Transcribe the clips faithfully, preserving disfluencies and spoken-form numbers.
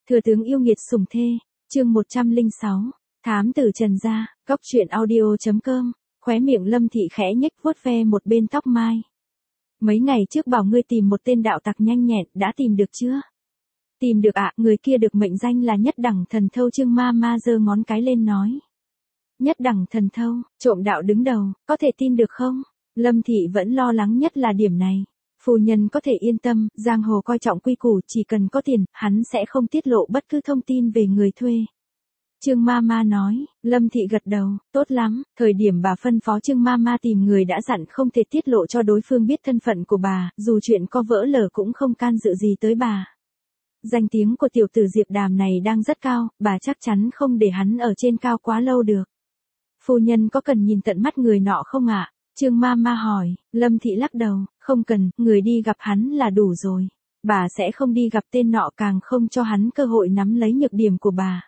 Thừa tướng yêu nghiệt sủng thê, chương một trăm lẻ sáu, thám tử Trần gia, góc truyện audio.com, khóe miệng Lâm Thị khẽ nhếch vuốt ve một bên tóc mai. Mấy ngày trước bảo ngươi tìm một tên đạo tặc nhanh nhẹn, đã tìm được chưa? Tìm được ạ, người kia được mệnh danh là nhất đẳng thần thâu. Trương ma ma giơ ngón cái lên nói. Nhất đẳng thần thâu, trộm đạo đứng đầu, có thể tin được không? Lâm Thị vẫn lo lắng nhất là điểm này. Phu nhân có thể yên tâm, giang hồ coi trọng quy củ, chỉ cần có tiền, hắn sẽ không tiết lộ bất cứ thông tin về người thuê. Trương ma ma nói. Lâm Thị gật đầu, tốt lắm, thời điểm bà phân phó Trương ma ma tìm người đã dặn không thể tiết lộ cho đối phương biết thân phận của bà, dù chuyện có vỡ lở cũng không can dự gì tới bà. Danh tiếng của tiểu tử Diệp Đàm này đang rất cao, bà chắc chắn không để hắn ở trên cao quá lâu được. Phu nhân có cần nhìn tận mắt người nọ không ạ? Trương ma ma hỏi. Lâm Thị lắc đầu, không cần, người đi gặp hắn là đủ rồi. Bà sẽ không đi gặp tên nọ, càng không cho hắn cơ hội nắm lấy nhược điểm của bà.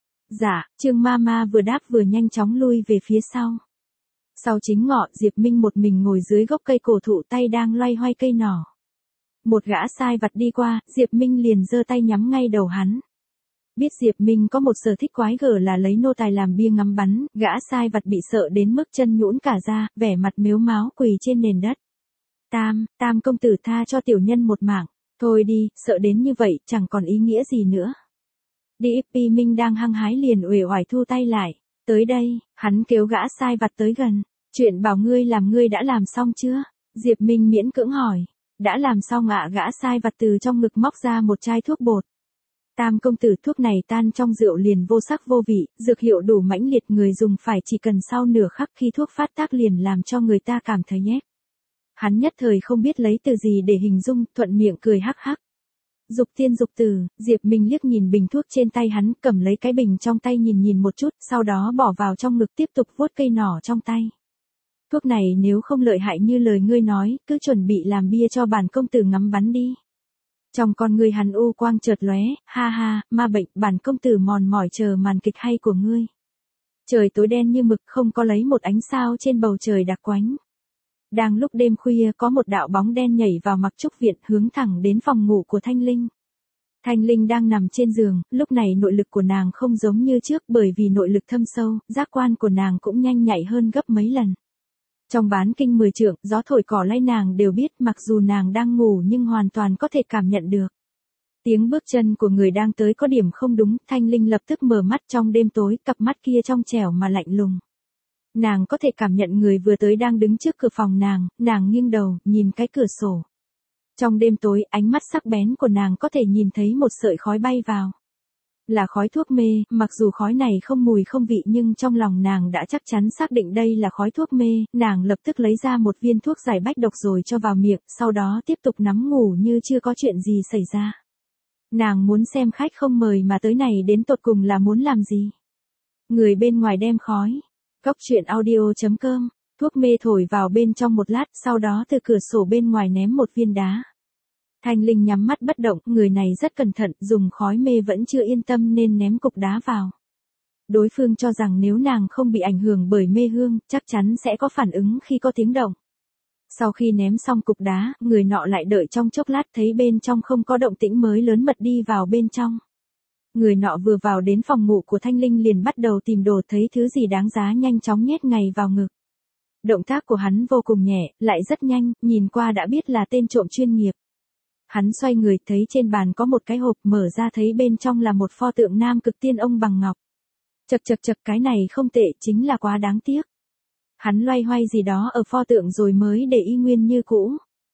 Dạ, Trương ma ma vừa đáp vừa nhanh chóng lui về phía sau. Sau chính ngọ, Diệp Minh một mình ngồi dưới gốc cây cổ thụ, tay đang loay hoay cây nỏ. Một gã sai vặt đi qua, Diệp Minh liền giơ tay nhắm ngay đầu hắn. Biết Diệp Minh có một sở thích quái gở là lấy nô tài làm bia ngắm bắn, gã sai vặt bị sợ đến mức chân nhũn cả ra, vẻ mặt mếu máo quỳ trên nền đất. Tam, Tam công tử tha cho tiểu nhân một mạng. Thôi đi, sợ đến như vậy, chẳng còn ý nghĩa gì nữa. Đi. Pi Minh đang hăng hái liền uể oải thu tay lại. Tới đây, hắn kêu gã sai vặt tới gần. Chuyện bảo ngươi làm ngươi đã làm xong chưa? Diệp Minh miễn cưỡng hỏi. Đã làm xong ạ. Gã sai vặt từ trong ngực móc ra một chai thuốc bột. Tam công tử, thuốc này tan trong rượu liền vô sắc vô vị, dược hiệu đủ mãnh liệt, người dùng phải chỉ cần sau nửa khắc khi thuốc phát tác liền làm cho người ta cảm thấy nhét. Hắn nhất thời không biết lấy từ gì để hình dung, thuận miệng cười hắc hắc. Dục tiên dục tử. Diệp Minh liếc nhìn bình thuốc trên tay hắn, cầm lấy cái bình trong tay nhìn nhìn một chút, sau đó bỏ vào trong ngực tiếp tục vuốt cây nỏ trong tay. Thuốc này nếu không lợi hại như lời ngươi nói, cứ chuẩn bị làm bia cho bản công tử ngắm bắn đi. Trong con ngươi hắn u quang chợt lóe, ha ha, ma bệnh, bản công tử mòn mỏi chờ màn kịch hay của ngươi. Trời tối đen như mực, không có lấy một ánh sao trên bầu trời đặc quánh. Đang lúc đêm khuya, có một đạo bóng đen nhảy vào mặc trúc viện, hướng thẳng đến phòng ngủ của Thanh Linh. Thanh Linh đang nằm trên giường, lúc này nội lực của nàng không giống như trước, bởi vì nội lực thâm sâu, giác quan của nàng cũng nhanh nhạy hơn gấp mấy lần. Trong bán kinh mười trượng, gió thổi cỏ lay nàng đều biết, mặc dù nàng đang ngủ nhưng hoàn toàn có thể cảm nhận được. Tiếng bước chân của người đang tới có điểm không đúng, Thanh Linh lập tức mở mắt. Trong đêm tối, cặp mắt kia trong trẻo mà lạnh lùng. Nàng có thể cảm nhận người vừa tới đang đứng trước cửa phòng nàng, nàng nghiêng đầu, nhìn cái cửa sổ. Trong đêm tối, ánh mắt sắc bén của nàng có thể nhìn thấy một sợi khói bay vào. Là khói thuốc mê, mặc dù khói này không mùi không vị nhưng trong lòng nàng đã chắc chắn xác định đây là khói thuốc mê, nàng lập tức lấy ra một viên thuốc giải bách độc rồi cho vào miệng, sau đó tiếp tục nằm ngủ như chưa có chuyện gì xảy ra. Nàng muốn xem khách không mời mà tới này đến tột cùng là muốn làm gì. Người bên ngoài đem khói. Góc truyện audio.com, thuốc mê thổi vào bên trong một lát, sau đó từ cửa sổ bên ngoài ném một viên đá. Thanh Linh nhắm mắt bất động, người này rất cẩn thận, dùng khói mê vẫn chưa yên tâm nên ném cục đá vào. Đối phương cho rằng nếu nàng không bị ảnh hưởng bởi mê hương, chắc chắn sẽ có phản ứng khi có tiếng động. Sau khi ném xong cục đá, người nọ lại đợi trong chốc lát, thấy bên trong không có động tĩnh mới lớn mật đi vào bên trong. Người nọ vừa vào đến phòng ngủ của Thanh Linh liền bắt đầu tìm đồ, thấy thứ gì đáng giá nhanh chóng nhét ngay vào ngực. Động tác của hắn vô cùng nhẹ, lại rất nhanh, nhìn qua đã biết là tên trộm chuyên nghiệp. Hắn xoay người, thấy trên bàn có một cái hộp, mở ra thấy bên trong là một pho tượng Nam Cực Tiên Ông bằng ngọc. Chậc chậc chậc, cái này không tệ, chính là quá đáng tiếc. Hắn loay hoay gì đó ở pho tượng rồi mới để y nguyên như cũ.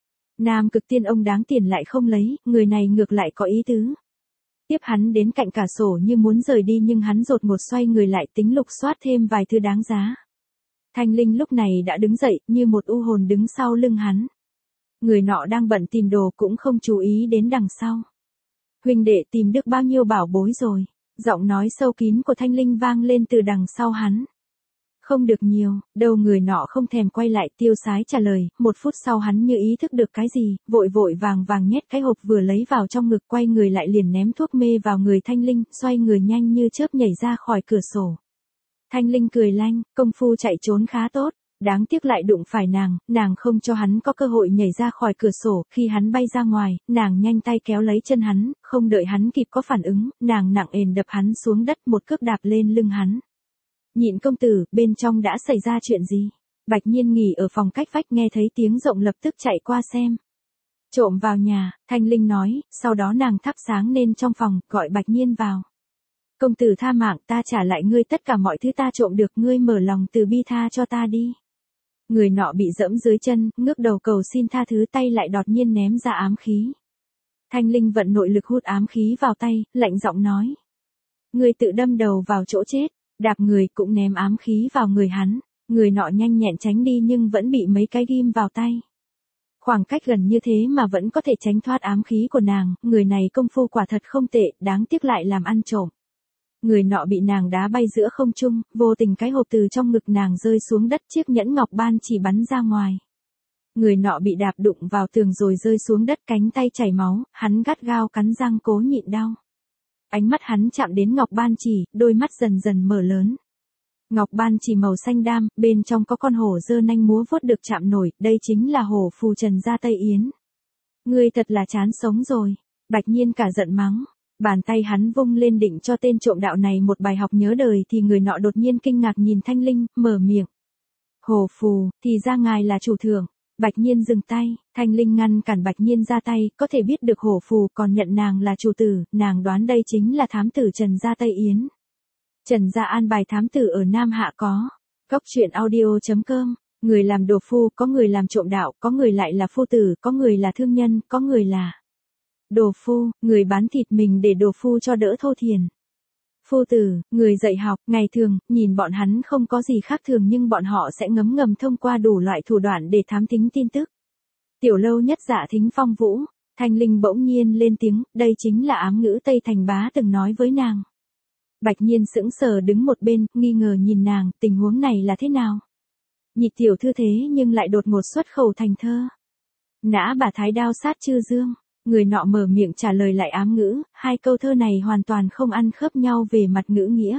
Nam Cực Tiên Ông đáng tiền lại không lấy, người này ngược lại có ý tứ. Tiếp hắn đến cạnh cả sổ như muốn rời đi nhưng hắn đột ngột xoay người lại, tính lục soát thêm vài thứ đáng giá. Thanh Linh lúc này đã đứng dậy, như một u hồn đứng sau lưng hắn. Người nọ đang bận tìm đồ cũng không chú ý đến đằng sau. Huynh đệ tìm được bao nhiêu bảo bối rồi? Giọng nói sâu kín của Thanh Linh vang lên từ đằng sau hắn. Không được nhiều, đâu. Người nọ không thèm quay lại, tiêu sái trả lời. Một phút sau hắn như ý thức được cái gì, vội vội vàng vàng nhét cái hộp vừa lấy vào trong ngực, quay người lại liền ném thuốc mê vào người Thanh Linh, xoay người nhanh như chớp nhảy ra khỏi cửa sổ. Thanh Linh cười lanh, công phu chạy trốn khá tốt. Đáng tiếc lại đụng phải nàng, nàng không cho hắn có cơ hội nhảy ra khỏi cửa sổ, khi hắn bay ra ngoài, nàng nhanh tay kéo lấy chân hắn, không đợi hắn kịp có phản ứng, nàng nặng ền đập hắn xuống đất một cước đạp lên lưng hắn. Nhịn công tử, bên trong đã xảy ra chuyện gì? Bạch Nhiên nghỉ ở phòng cách vách nghe thấy tiếng rộng lập tức chạy qua xem. Trộm vào nhà, Thanh Linh nói, sau đó nàng thắp sáng lên trong phòng, gọi Bạch Nhiên vào. Công tử tha mạng, ta trả lại ngươi tất cả mọi thứ ta trộm được, ngươi mở lòng từ bi tha cho ta đi. Người nọ bị dẫm dưới chân, ngước đầu cầu xin tha thứ, tay lại đột nhiên ném ra ám khí. Thanh Linh vận nội lực hút ám khí vào tay, lạnh giọng nói. Ngươi tự đâm đầu vào chỗ chết, đạp người cũng ném ám khí vào người hắn. Người nọ nhanh nhẹn tránh đi nhưng vẫn bị mấy cái ghim vào tay. Khoảng cách gần như thế mà vẫn có thể tránh thoát ám khí của nàng, người này công phu quả thật không tệ, đáng tiếc lại làm ăn trộm. Người nọ bị nàng đá bay giữa không trung, vô tình cái hộp từ trong ngực nàng rơi xuống đất, chiếc nhẫn ngọc ban chỉ bắn ra ngoài. Người nọ bị đạp đụng vào tường rồi rơi xuống đất, cánh tay chảy máu, hắn gắt gao cắn răng cố nhịn đau. Ánh mắt hắn chạm đến ngọc ban chỉ, đôi mắt dần dần mở lớn. Ngọc ban chỉ màu xanh đam, bên trong có con hổ giơ nanh múa vuốt được chạm nổi, đây chính là hổ phù Trần gia Tây Yến. Ngươi thật là chán sống rồi. Bạch Nhiên cả giận mắng. Bàn tay hắn vung lên định cho tên trộm đạo này một bài học nhớ đời thì người nọ đột nhiên kinh ngạc nhìn Thanh Linh, mở miệng. Hổ phù, thì ra ngài là chủ thượng. Bạch Nhiên dừng tay, Thanh Linh ngăn cản Bạch Nhiên ra tay, có thể biết được hổ phù còn nhận nàng là chủ tử, nàng đoán đây chính là thám tử Trần gia Tây Yến. Trần gia an bài thám tử ở Nam Hạ có. Cốc truyện audio chấm com, người làm đồ phu, có người làm trộm đạo, có người lại là phu tử, có người là thương nhân, có người là đồ phu, người bán thịt mình để đồ phu cho đỡ thô thiền. Phu tử, người dạy học, ngày thường, nhìn bọn hắn không có gì khác thường nhưng bọn họ sẽ ngấm ngầm thông qua đủ loại thủ đoạn để thám thính tin tức. Tiểu lâu nhất dạ thính phong vũ, Thanh Linh bỗng nhiên lên tiếng, đây chính là ám ngữ Tây Thành bá từng nói với nàng. Bạch Nhiên sững sờ đứng một bên, nghi ngờ nhìn nàng, tình huống này là thế nào? Nhị tiểu thư thế nhưng lại đột ngột xuất khẩu thành thơ. Nã bà thái đao sát chư dương, người nọ mở miệng trả lời lại ám ngữ, hai câu thơ này hoàn toàn không ăn khớp nhau về mặt ngữ nghĩa.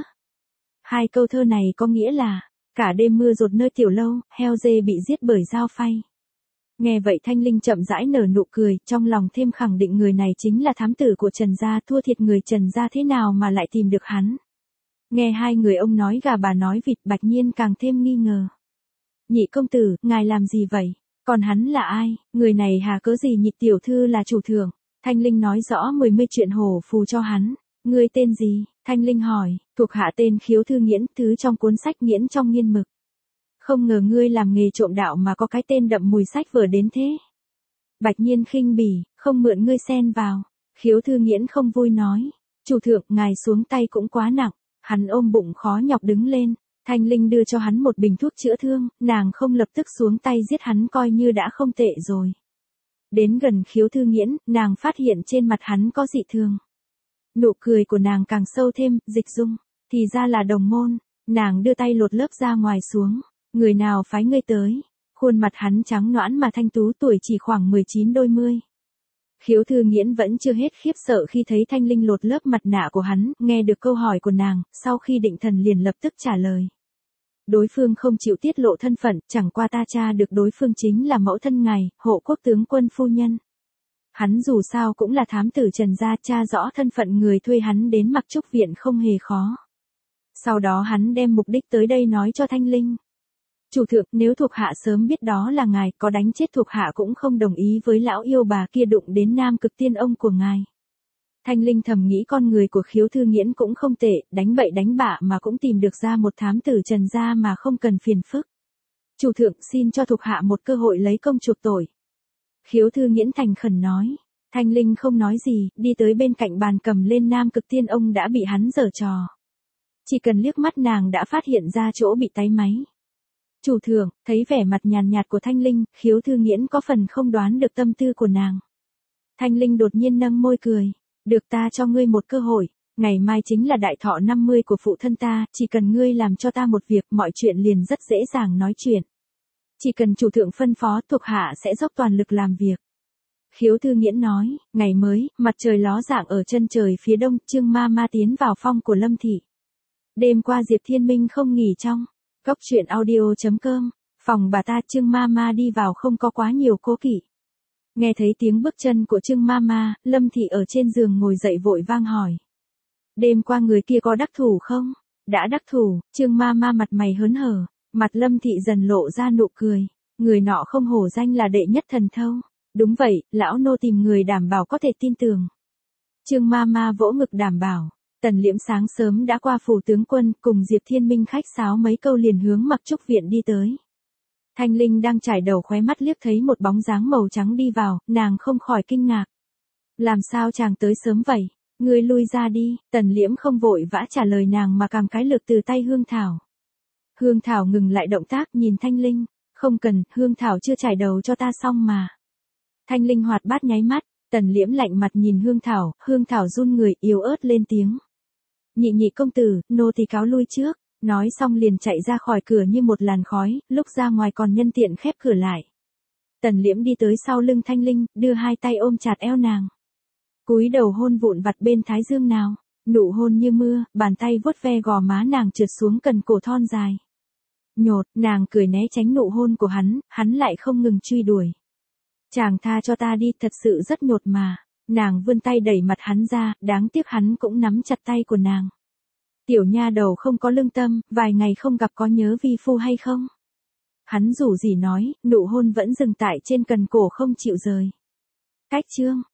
Hai câu thơ này có nghĩa là, cả đêm mưa rột nơi tiểu lâu, heo dê bị giết bởi dao phay. Nghe vậy Thanh Linh chậm rãi nở nụ cười, trong lòng thêm khẳng định người này chính là thám tử của Trần gia, thua thiệt người Trần gia thế nào mà lại tìm được hắn. Nghe hai người ông nói gà bà nói vịt, Bạch Nhiên càng thêm nghi ngờ. Nhị công tử, ngài làm gì vậy? Còn hắn là ai? Người này hà cớ gì nhị tiểu thư là chủ thượng? Thanh Linh nói rõ mười mươi chuyện hổ phù cho hắn. Ngươi tên gì? Thanh Linh hỏi, thuộc hạ tên Khiếu Thư Nghiễn, thứ trong cuốn sách Nghiễn trong nghiên mực. Không ngờ ngươi làm nghề trộm đạo mà có cái tên đậm mùi sách vở đến thế. Bạch Nhiên khinh bỉ, không mượn ngươi xen vào. Khiếu Thư Nghiễn không vui nói, chủ thượng, ngài xuống tay cũng quá nặng. Hắn ôm bụng khó nhọc đứng lên. Thanh Linh đưa cho hắn một bình thuốc chữa thương, nàng không lập tức xuống tay giết hắn coi như đã không tệ rồi. Đến gần Khiếu Thư Nghiễn, nàng phát hiện trên mặt hắn có dị thường. Nụ cười của nàng càng sâu thêm, Dịch Dung, thì ra là đồng môn. Nàng đưa tay lột lớp ra ngoài xuống. Người nào phái ngươi tới? Khuôn mặt hắn trắng nõn mà thanh tú, tuổi chỉ khoảng mười chín đôi mươi. Khiếu Thư Nghiễn vẫn chưa hết khiếp sợ khi thấy Thanh Linh lột lớp mặt nạ của hắn, nghe được câu hỏi của nàng, sau khi định thần liền lập tức trả lời. Đối phương không chịu tiết lộ thân phận, chẳng qua ta tra được đối phương chính là mẫu thân ngài, hộ quốc tướng quân phu nhân. Hắn dù sao cũng là thám tử Trần gia, tra rõ thân phận người thuê hắn đến Mặc Trúc viện không hề khó. Sau đó hắn đem mục đích tới đây nói cho Thanh Linh. Chủ thượng, nếu thuộc hạ sớm biết đó là ngài, có đánh chết thuộc hạ cũng không đồng ý với lão yêu bà kia đụng đến Nam Cực Tiên ông của ngài. Thanh Linh thầm nghĩ con người của Khiếu Thư Nghiễn cũng không tệ, đánh bậy đánh bạ mà cũng tìm được ra một thám tử Trần gia mà không cần phiền phức. Chủ thượng, xin cho thuộc hạ một cơ hội lấy công chuộc tội. Khiếu Thư Nghiễn thành khẩn nói. Thanh Linh không nói gì, đi tới bên cạnh bàn cầm lên Nam Cực Tiên ông đã bị hắn giở trò. Chỉ cần liếc mắt nàng đã phát hiện ra chỗ bị táy máy. Chủ thượng, thấy vẻ mặt nhàn nhạt của Thanh Linh, Khiếu Thư Nghiễn có phần không đoán được tâm tư của nàng. Thanh Linh đột nhiên nâng môi cười. Được, ta cho ngươi một cơ hội, ngày mai chính là đại thọ năm mươi của phụ thân ta, chỉ cần ngươi làm cho ta một việc, mọi chuyện liền rất dễ dàng nói chuyện. Chỉ cần chủ thượng phân phó, thuộc hạ sẽ dốc toàn lực làm việc. Khiếu Thư Nghiễn nói, ngày mới, mặt trời ló dạng ở chân trời phía đông, Trương Ma Ma tiến vào phong của Lâm thị. Đêm qua Diệp Thiên Minh không nghỉ trong. Cốc truyện audio chấm com Phòng bà ta Trương Mama đi vào không có quá nhiều cố kỵ. Nghe thấy tiếng bước chân của Trương Mama, Lâm Thị ở trên giường ngồi dậy vội vang hỏi. Đêm qua người kia có đắc thủ không? Đã đắc thủ, Trương Mama mặt mày hớn hở, mặt Lâm Thị dần lộ ra nụ cười. Người nọ không hổ danh là đệ nhất thần thâu. Đúng vậy, lão nô tìm người đảm bảo có thể tin tưởng. Trương Mama vỗ ngực đảm bảo. Tần Liễm sáng sớm đã qua phủ tướng quân cùng Diệp Thiên Minh khách sáo mấy câu liền hướng Mặc Trúc viện đi tới. Thanh Linh đang trải đầu khóe mắt liếc thấy một bóng dáng màu trắng đi vào, nàng không khỏi kinh ngạc. Làm sao chàng tới sớm vậy? Ngươi lui ra đi, Tần Liễm không vội vã trả lời nàng mà cầm cái lược từ tay Hương Thảo. Hương Thảo ngừng lại động tác nhìn Thanh Linh, không cần, Hương Thảo chưa trải đầu cho ta xong mà. Thanh Linh hoạt bát nháy mắt, Tần Liễm lạnh mặt nhìn Hương Thảo, Hương Thảo run người yếu ớt lên tiếng. Nhị nhị công tử, nô tỳ cáo lui trước, nói xong liền chạy ra khỏi cửa như một làn khói, lúc ra ngoài còn nhân tiện khép cửa lại. Tần Liễm đi tới sau lưng Thanh Linh, đưa hai tay ôm chặt eo nàng. Cúi đầu hôn vụn vặt bên thái dương nào, nụ hôn như mưa, bàn tay vuốt ve gò má nàng trượt xuống cần cổ thon dài. Nhột, nàng cười né tránh nụ hôn của hắn, hắn lại không ngừng truy đuổi. Chàng tha cho ta đi, thật sự rất nhột mà. Nàng vươn tay đẩy mặt hắn ra, đáng tiếc hắn cũng nắm chặt tay của nàng. Tiểu nha đầu không có lương tâm, vài ngày không gặp có nhớ vi phu hay không? Hắn rủ gì nói, nụ hôn vẫn dừng tại trên cần cổ không chịu rời. Cách chương,